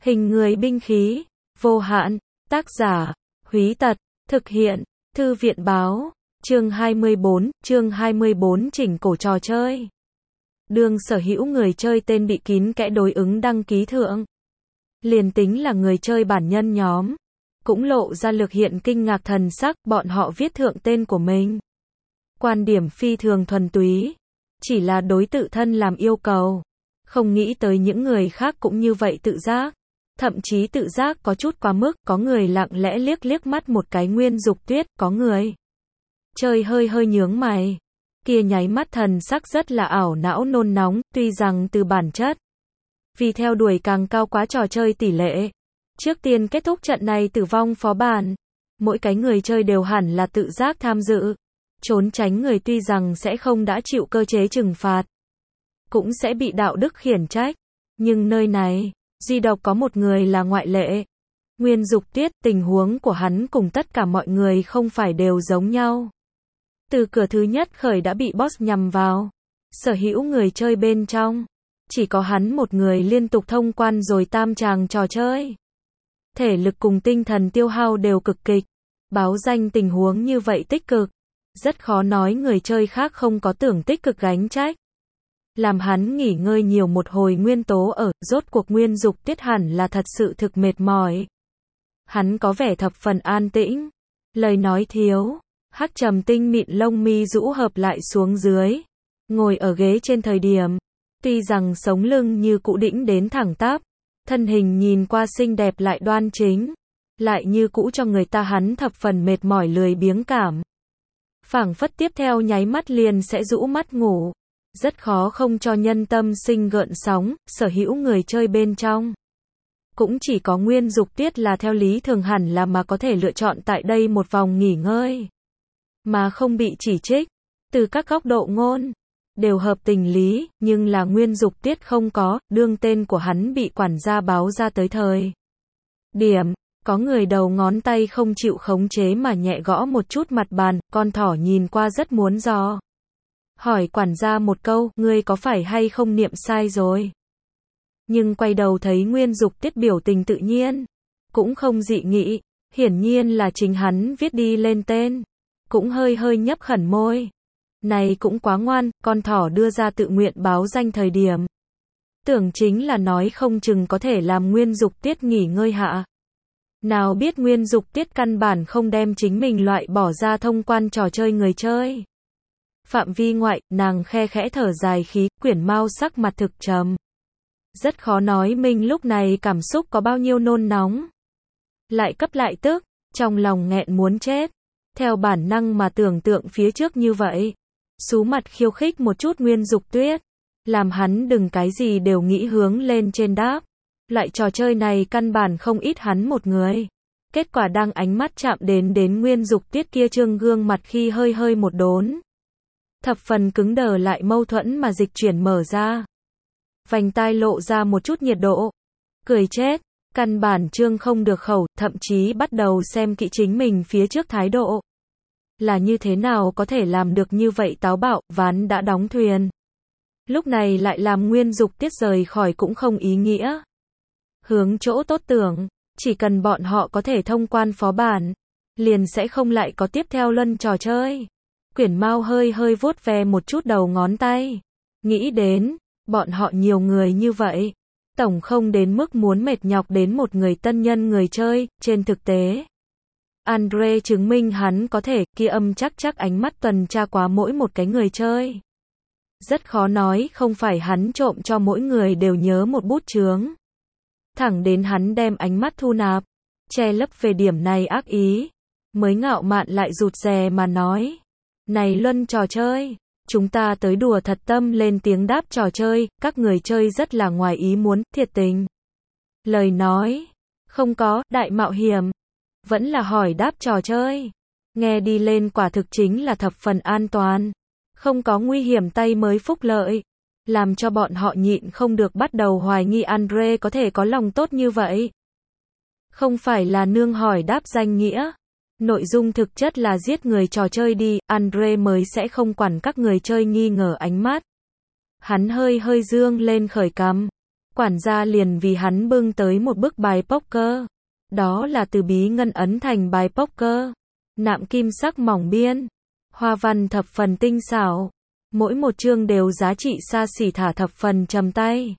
Hình người binh khí, vô hạn, tác giả, Húy Tật, thực hiện, Thư viện báo, chương 24 chỉnh cổ trò chơi. Đương sở hữu người chơi tên bị kín kẽ đối ứng đăng ký thượng. Liền tính là người chơi bản nhân nhóm, cũng lộ ra lực hiện kinh ngạc thần sắc, bọn họ viết thượng tên của mình. Quan điểm phi thường thuần túy, chỉ là đối tự thân làm yêu cầu. Không nghĩ tới những người khác cũng như vậy tự giác. Thậm chí tự giác có chút quá mức, có người lặng lẽ liếc mắt một cái Nguyên Dục Tuyết, có người chơi hơi nhướng mày. Kia nháy mắt thần sắc rất là ảo não nôn nóng, tuy rằng từ bản chất, vì theo đuổi càng cao quá trò chơi tỷ lệ. Trước tiên kết thúc trận này tử vong phó bản, mỗi cái người chơi đều hẳn là tự giác tham dự. Trốn tránh người tuy rằng sẽ không đã chịu cơ chế trừng phạt, cũng sẽ bị đạo đức khiển trách. Nhưng nơi này, duy độc có một người là ngoại lệ. Nguyên Dục Tuyết, tình huống của hắn cùng tất cả mọi người không phải đều giống nhau. Từ cửa thứ nhất khởi đã bị boss nhằm vào. Sở hữu người chơi bên trong, chỉ có hắn một người liên tục thông quan rồi tam tràng trò chơi. Thể lực cùng tinh thần tiêu hao đều cực kịch. Báo danh tình huống như vậy tích cực, rất khó nói người chơi khác không có tưởng tích cực gánh trách. Làm hắn nghỉ ngơi nhiều một hồi nguyên tố ở, rốt cuộc Nguyên Dục Tuyết hẳn là thật sự thực mệt mỏi. Hắn có vẻ thập phần an tĩnh, lời nói thiếu, hắc trầm tinh mịn lông mi rũ hợp lại xuống dưới, ngồi ở ghế trên thời điểm, tuy rằng sống lưng như cũ đĩnh đến thẳng tắp, thân hình nhìn qua xinh đẹp lại đoan chính, lại như cũ cho người ta hắn thập phần mệt mỏi lười biếng cảm. Phảng phất tiếp theo nháy mắt liền sẽ rũ mắt ngủ. Rất khó không cho nhân tâm sinh gợn sóng, sở hữu người chơi bên trong. Cũng chỉ có Nguyên Dục Tuyết là theo lý thường hẳn là mà có thể lựa chọn tại đây một vòng nghỉ ngơi. Mà không bị chỉ trích, từ các góc độ ngôn, đều hợp tình lý, nhưng là Nguyên Dục Tuyết không có, đương tên của hắn bị quản gia báo ra tới thời điểm, có người đầu ngón tay không chịu khống chế mà nhẹ gõ một chút mặt bàn, con thỏ nhìn qua rất muốn dò hỏi quản gia một câu, ngươi có phải hay không niệm sai rồi? Nhưng quay đầu thấy Nguyên Dục Tuyết biểu tình tự nhiên, cũng không dị nghị, hiển nhiên là chính hắn viết đi lên tên, cũng hơi nhấp khẩn môi. Này cũng quá ngoan, con thỏ đưa ra tự nguyện báo danh thời điểm. Tưởng chính là nói không chừng có thể làm Nguyên Dục Tuyết nghỉ ngơi hạ. Nào biết Nguyên Dục Tuyết căn bản không đem chính mình loại bỏ ra thông quan trò chơi người chơi. Phạm vi ngoại, nàng khe khẽ thở dài khí, Quyển Mao sắc mặt thực trầm. Rất khó nói mình lúc này cảm xúc có bao nhiêu nôn nóng. Lại cấp lại tức, trong lòng nghẹn muốn chết. Theo bản năng mà tưởng tượng phía trước như vậy. Sú mặt khiêu khích một chút Nguyên Dục Tuyết. Làm hắn đừng cái gì đều nghĩ hướng lên trên đáp. Loại trò chơi này căn bản không ít hắn một người. Kết quả đang ánh mắt chạm đến Nguyên Dục Tuyết kia trương gương mặt khi hơi một đốn. Thập phần cứng đờ lại mâu thuẫn mà dịch chuyển mở ra. Vành tai lộ ra một chút nhiệt độ. Cười chết, căn bản trương không được khẩu, thậm chí bắt đầu xem kỹ chính mình phía trước thái độ. Là như thế nào có thể làm được như vậy táo bạo, ván đã đóng thuyền. Lúc này lại làm Nguyên Dục Tuyết rời khỏi cũng không ý nghĩa. Hướng chỗ tốt tưởng, chỉ cần bọn họ có thể thông quan phó bản, liền sẽ không lại có tiếp theo luân trò chơi. Quyển Mao hơi vuốt ve một chút đầu ngón tay. Nghĩ đến, bọn họ nhiều người như vậy. Tổng không đến mức muốn mệt nhọc đến một người tân nhân người chơi, trên thực tế. Andre chứng minh hắn có thể, kia âm chắc ánh mắt tuần tra quá mỗi một cái người chơi. Rất khó nói không phải hắn trộm cho mỗi người đều nhớ một bút chướng. Thẳng đến hắn đem ánh mắt thu nạp, che lấp về điểm này ác ý. Mới ngạo mạn lại rụt rè mà nói. Này luân trò chơi, chúng ta tới đùa thật tâm lên tiếng đáp trò chơi, các người chơi rất là ngoài ý muốn, thiệt tình. Lời nói, không có, đại mạo hiểm, vẫn là hỏi đáp trò chơi. Nghe đi lên quả thực chính là thập phần an toàn, không có nguy hiểm tay mới phúc lợi. Làm cho bọn họ nhịn không được bắt đầu hoài nghi Andre có thể có lòng tốt như vậy. Không phải là nương hỏi đáp danh nghĩa. Nội dung thực chất là giết người trò chơi đi, Andre mới sẽ không quản các người chơi nghi ngờ ánh mắt. Hắn hơi dương lên khởi cằm. Quản gia liền vì hắn bưng tới một bức bài poker. Đó là từ bí ngân ấn thành bài poker. Nạm kim sắc mỏng biên. Hoa văn thập phần tinh xảo. Mỗi một chương đều giá trị xa xỉ thả thập phần trầm tay.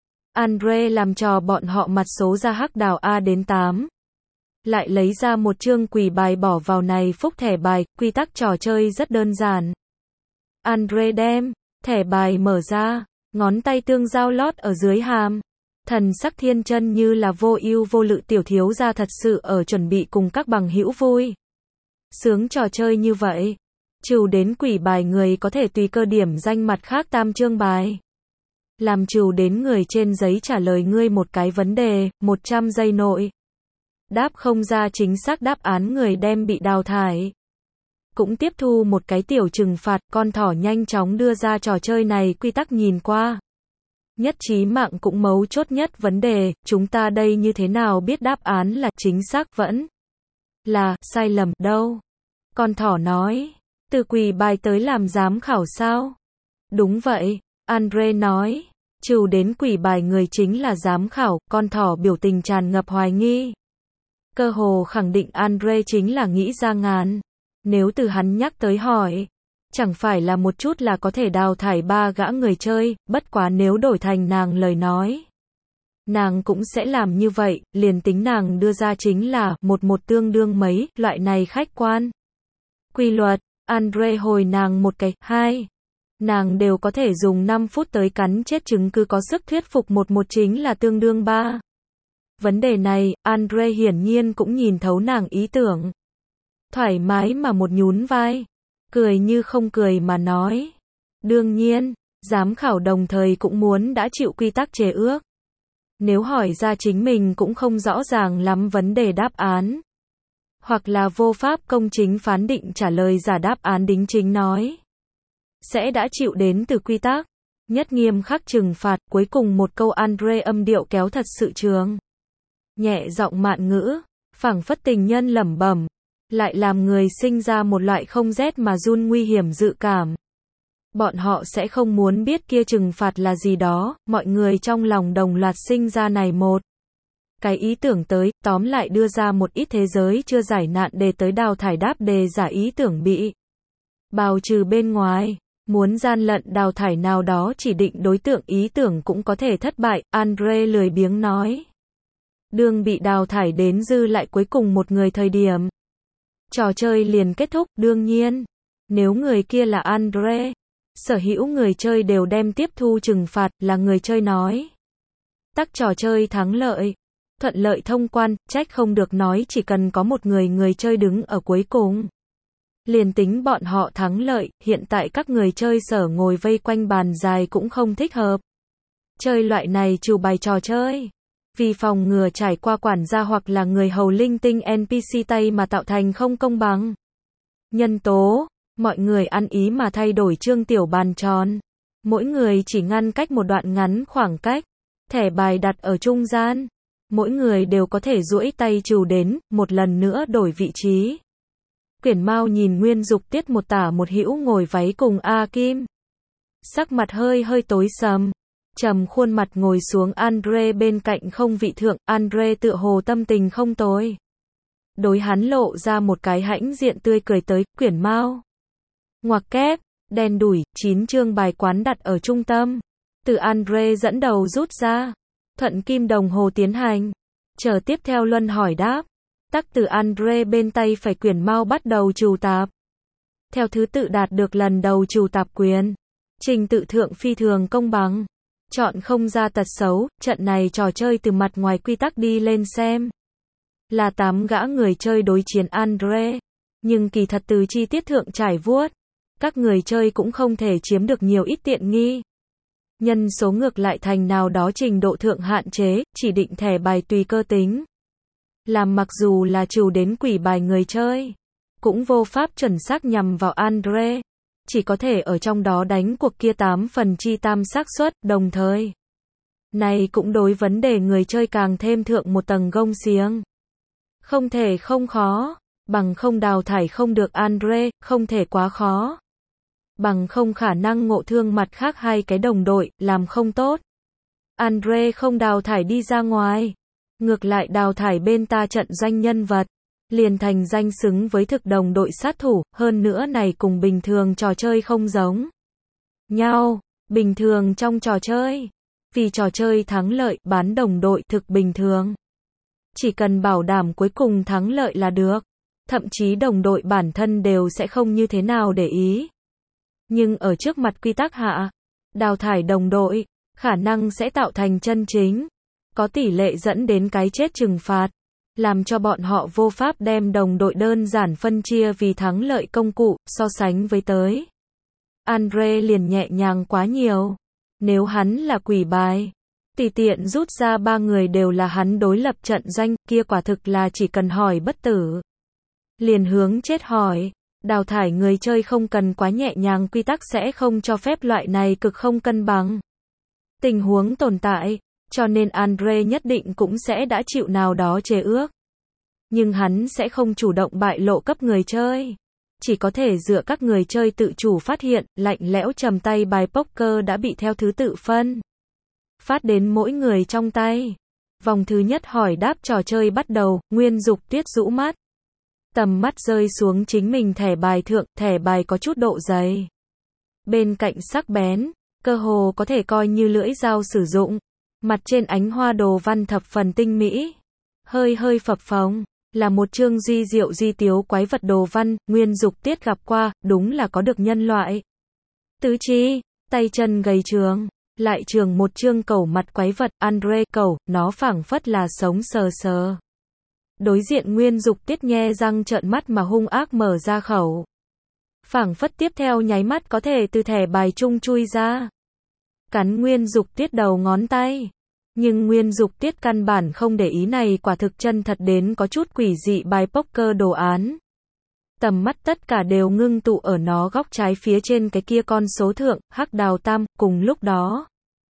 Andre làm trò bọn họ mặt số ra hắc đào A đến 8. Lại lấy ra một chương quỷ bài bỏ vào này phúc thẻ bài, quy tắc trò chơi rất đơn giản. Andre đem thẻ bài mở ra, ngón tay tương giao lót ở dưới hàm. Thần sắc thiên chân như là vô ưu vô lự tiểu thiếu gia thật sự ở chuẩn bị cùng các bằng hữu vui sướng trò chơi như vậy. Trừ đến quỷ bài người có thể tùy cơ điểm danh mặt khác tam chương bài. Làm trừ đến người trên giấy trả lời ngươi một cái vấn đề, 100 giây nội. Đáp không ra chính xác đáp án người đem bị đào thải. Cũng tiếp thu một cái tiểu trừng phạt, con thỏ nhanh chóng đưa ra trò chơi này quy tắc nhìn qua. Nhất trí mạng cũng mấu chốt nhất vấn đề, chúng ta đây như thế nào biết đáp án là chính xác vẫn là sai lầm đâu? Con thỏ nói, từ quỷ bài tới làm giám khảo sao? Đúng vậy, Andre nói, trừ đến quỷ bài người chính là giám khảo, con thỏ biểu tình tràn ngập hoài nghi. Cơ hồ khẳng định Andre chính là nghĩ ra ngàn. Nếu từ hắn nhắc tới hỏi, chẳng phải là một chút là có thể đào thải 3 gã người chơi, bất quá nếu đổi thành nàng lời nói. Nàng cũng sẽ làm như vậy, liền tính nàng đưa ra chính là một tương đương mấy, loại này khách quan. Quy luật, Andre hồi nàng một cái, 2. Nàng đều có thể dùng 5 phút tới cắn chết chứng cứ có sức thuyết phục một chính là tương đương 3. Vấn đề này, Andre hiển nhiên cũng nhìn thấu nàng ý tưởng. Thoải mái mà một nhún vai, cười như không cười mà nói. Đương nhiên, giám khảo đồng thời cũng muốn đã chịu quy tắc chế ước. Nếu hỏi ra chính mình cũng không rõ ràng lắm vấn đề đáp án. Hoặc là vô pháp công chính phán định trả lời giả đáp án đính chính nói. Sẽ đã chịu đến từ quy tắc. Nhất nghiêm khắc trừng phạt, cuối cùng một câu Andre âm điệu kéo thật sự trường. Nhẹ giọng mạn ngữ, phảng phất tình nhân lẩm bẩm. Lại làm người sinh ra một loại không rét mà run nguy hiểm dự cảm. Bọn họ sẽ không muốn biết kia trừng phạt là gì đó, mọi người trong lòng đồng loạt sinh ra này một. Cái ý tưởng tới, tóm lại đưa ra một ít thế giới chưa giải nạn đề tới đào thải đáp đề giả ý tưởng bị bào trừ bên ngoài. Muốn gian lận đào thải nào đó chỉ định đối tượng ý tưởng cũng có thể thất bại, Andre lười biếng nói. Đương bị đào thải đến dư lại cuối cùng một người thời điểm. Trò chơi liền kết thúc, đương nhiên. Nếu người kia là Andre, sở hữu người chơi đều đem tiếp thu trừng phạt, là người chơi nói. Tắc trò chơi thắng lợi, thuận lợi thông quan, trách không được nói chỉ cần có một người chơi đứng ở cuối cùng. Liền tính bọn họ thắng lợi, hiện tại các người chơi sở ngồi vây quanh bàn dài cũng không thích hợp. Chơi loại này trừ bài trò chơi. Vì phòng ngừa trải qua quản gia hoặc là người hầu linh tinh NPC tay mà tạo thành không công bằng. Nhân tố, mọi người ăn ý mà thay đổi chương tiểu bàn tròn. Mỗi người chỉ ngăn cách một đoạn ngắn khoảng cách. Thẻ bài đặt ở trung gian. Mỗi người đều có thể duỗi tay trừ đến, một lần nữa đổi vị trí. Quyển Mao nhìn Nguyên Dục Tiết một tả một hữu ngồi váy cùng A Kim. Sắc mặt hơi tối sầm. Trầm khuôn mặt ngồi xuống Andre bên cạnh không vị thượng, Andre tựa hồ tâm tình không tồi. Đối hắn lộ ra một cái hãnh diện tươi cười tới, Quyển Mao. Ngoặc kép, đen đủi, 9 chương bài quán đặt ở trung tâm. Từ Andre dẫn đầu rút ra. Thuận kim đồng hồ tiến hành. Chờ tiếp theo luân hỏi đáp. Tắc từ Andre bên tay phải Quyển Mao bắt đầu trù tạp. Theo thứ tự đạt được lần đầu trù tạp quyền. Trình tự thượng phi thường công bằng. Chọn không ra tật xấu, trận này trò chơi từ mặt ngoài quy tắc đi lên xem. Là 8 gã người chơi đối chiến Andre. Nhưng kỳ thật từ chi tiết thượng trải vuốt. Các người chơi cũng không thể chiếm được nhiều ít tiện nghi. Nhân số ngược lại thành nào đó trình độ thượng hạn chế, chỉ định thẻ bài tùy cơ tính. Làm mặc dù là trừ đến quỷ bài người chơi. Cũng vô pháp chuẩn xác nhằm vào Andre. Chỉ có thể ở trong đó đánh cuộc kia 8 phần chi tam xác suất, đồng thời. Này cũng đối vấn đề người chơi càng thêm thượng một tầng gông xiềng. Không thể không khó, bằng không đào thải không được Andre, không thể quá khó. Bằng không khả năng ngộ thương mặt khác hai cái đồng đội, làm không tốt. Andre không đào thải đi ra ngoài. Ngược lại đào thải bên ta trận doanh nhân vật. Liền thành danh xứng với thực đồng đội sát thủ, hơn nữa này cùng bình thường trò chơi không giống nhau. Bình thường trong trò chơi, vì trò chơi thắng lợi, bán đồng đội thực bình thường. Chỉ cần bảo đảm cuối cùng thắng lợi là được. Thậm chí đồng đội bản thân đều sẽ không như thế nào để ý. Nhưng ở trước mặt quy tắc hạ, đào thải đồng đội, khả năng sẽ tạo thành chân chính, có tỷ lệ dẫn đến cái chết trừng phạt, làm cho bọn họ vô pháp đem đồng đội đơn giản phân chia vì thắng lợi công cụ, so sánh với tới. Andre liền nhẹ nhàng quá nhiều. Nếu hắn là quỷ bài, tùy tiện rút ra 3 người đều là hắn đối lập trận doanh, kia quả thực là chỉ cần hỏi bất tử. Liền hướng chết hỏi, đào thải người chơi không cần quá nhẹ nhàng, quy tắc sẽ không cho phép loại này cực không cân bằng tình huống tồn tại, cho nên Andre nhất định cũng sẽ đã chịu nào đó chế ước. Nhưng hắn sẽ không chủ động bại lộ cấp người chơi. Chỉ có thể dựa các người chơi tự chủ phát hiện, lạnh lẽo trầm tay bài poker đã bị theo thứ tự phân phát đến mỗi người trong tay. Vòng thứ nhất hỏi đáp trò chơi bắt đầu, Nguyên Dục Tuyết rũ mắt. Tầm mắt rơi xuống chính mình thẻ bài thượng, thẻ bài có chút độ dày. Bên cạnh sắc bén, cơ hồ có thể coi như lưỡi dao sử dụng. Mặt trên ánh hoa đồ văn thập phần tinh mỹ. Hơi hơi phập phồng, là một chương duy diệu duy tiếu quái vật đồ văn, Nguyên Dục Tiết gặp qua, đúng là có được nhân loại. Tứ chi, tay chân gầy trường, lại trường một chương cẩu mặt quái vật, Andre cẩu, nó phảng phất là sống sờ sờ. Đối diện Nguyên Dục Tiết nhe răng trợn mắt mà hung ác mở ra khẩu. Phảng phất tiếp theo nháy mắt có thể từ thẻ bài chung chui ra. Cắn Nguyên Dục Tiết đầu ngón tay. Nhưng Nguyên Dục Tiết căn bản không để ý này, quả thực chân thật đến có chút quỷ dị bài poker đồ án. Tầm mắt tất cả đều ngưng tụ ở nó góc trái phía trên cái kia con số thượng, hắc đào tam, cùng lúc đó.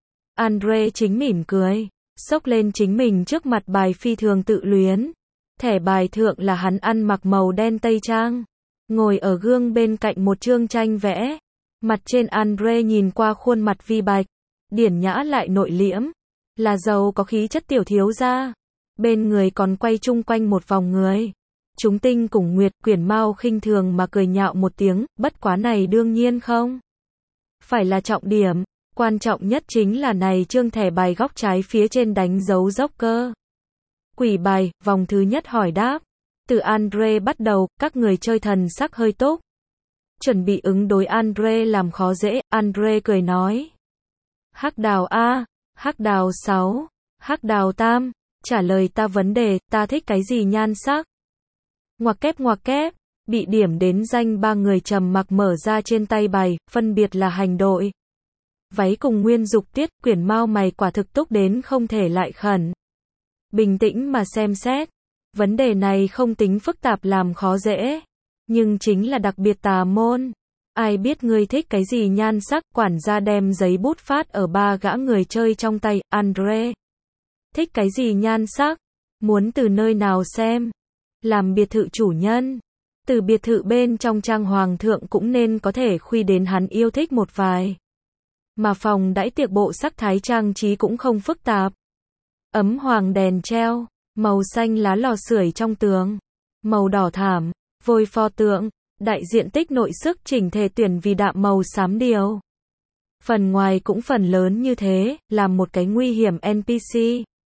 Andre chính mỉm cười, xốc lên chính mình trước mặt bài phi thường tự luyến. Thẻ bài thượng là hắn ăn mặc màu đen tây trang, ngồi ở gương bên cạnh một chương tranh vẽ. Mặt trên Andre nhìn qua khuôn mặt vi bạch, điển nhã lại nội liễm, là giàu có khí chất tiểu thiếu gia. Bên người còn quay chung quanh một vòng người. Chúng tinh cùng Nguyệt, Quyển Mao khinh thường mà cười nhạo một tiếng, bất quá này đương nhiên không phải là trọng điểm, quan trọng nhất chính là này chương thẻ bài góc trái phía trên đánh dấu Joker. Quỷ bài, vòng thứ nhất hỏi đáp. Từ Andre bắt đầu, các người chơi thần sắc hơi túc. Chuẩn bị ứng đối Andre làm khó dễ, Andre cười nói. Hắc đào A, hắc đào 6, hắc đào tam, trả lời ta vấn đề, ta thích cái gì nhan sắc? Ngoặc kép, bị điểm đến danh 3 người trầm mặc mở ra trên tay bài, phân biệt là hành đội. Váy cùng Nguyên Dục Tiết, Quyển Mao mày quả thực túc đến không thể lại khẩn. Bình tĩnh mà xem xét. Vấn đề này không tính phức tạp làm khó dễ. Nhưng chính là đặc biệt tà môn. Ai biết ngươi thích cái gì nhan sắc, quản gia đem giấy bút phát ở 3 gã người chơi trong tay, Andre. Thích cái gì nhan sắc? Muốn từ nơi nào xem? Làm biệt thự chủ nhân. Từ biệt thự bên trong trang hoàng thượng cũng nên có thể khuy đến hắn yêu thích một vài. Mà phòng đãi tiệc bộ sắc thái trang trí cũng không phức tạp. Ấm hoàng đèn treo, màu xanh lá lò sưởi trong tường, màu đỏ thảm, vôi pho tượng, đại diện tích nội sức chỉnh thể tuyển vì đạm màu xám điều. Phần ngoài cũng phần lớn như thế, làm một cái nguy hiểm NPC.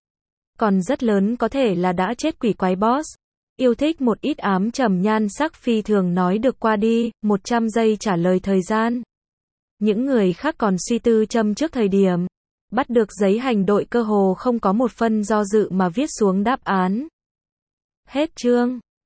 Còn rất lớn có thể là đã chết quỷ quái boss. Yêu thích một ít ám trầm nhan sắc phi thường nói được qua đi, 100 giây trả lời thời gian. Những người khác còn suy tư châm trước thời điểm. Bắt được giấy hành đội cơ hồ không có một phân do dự mà viết xuống đáp án. Hết chương.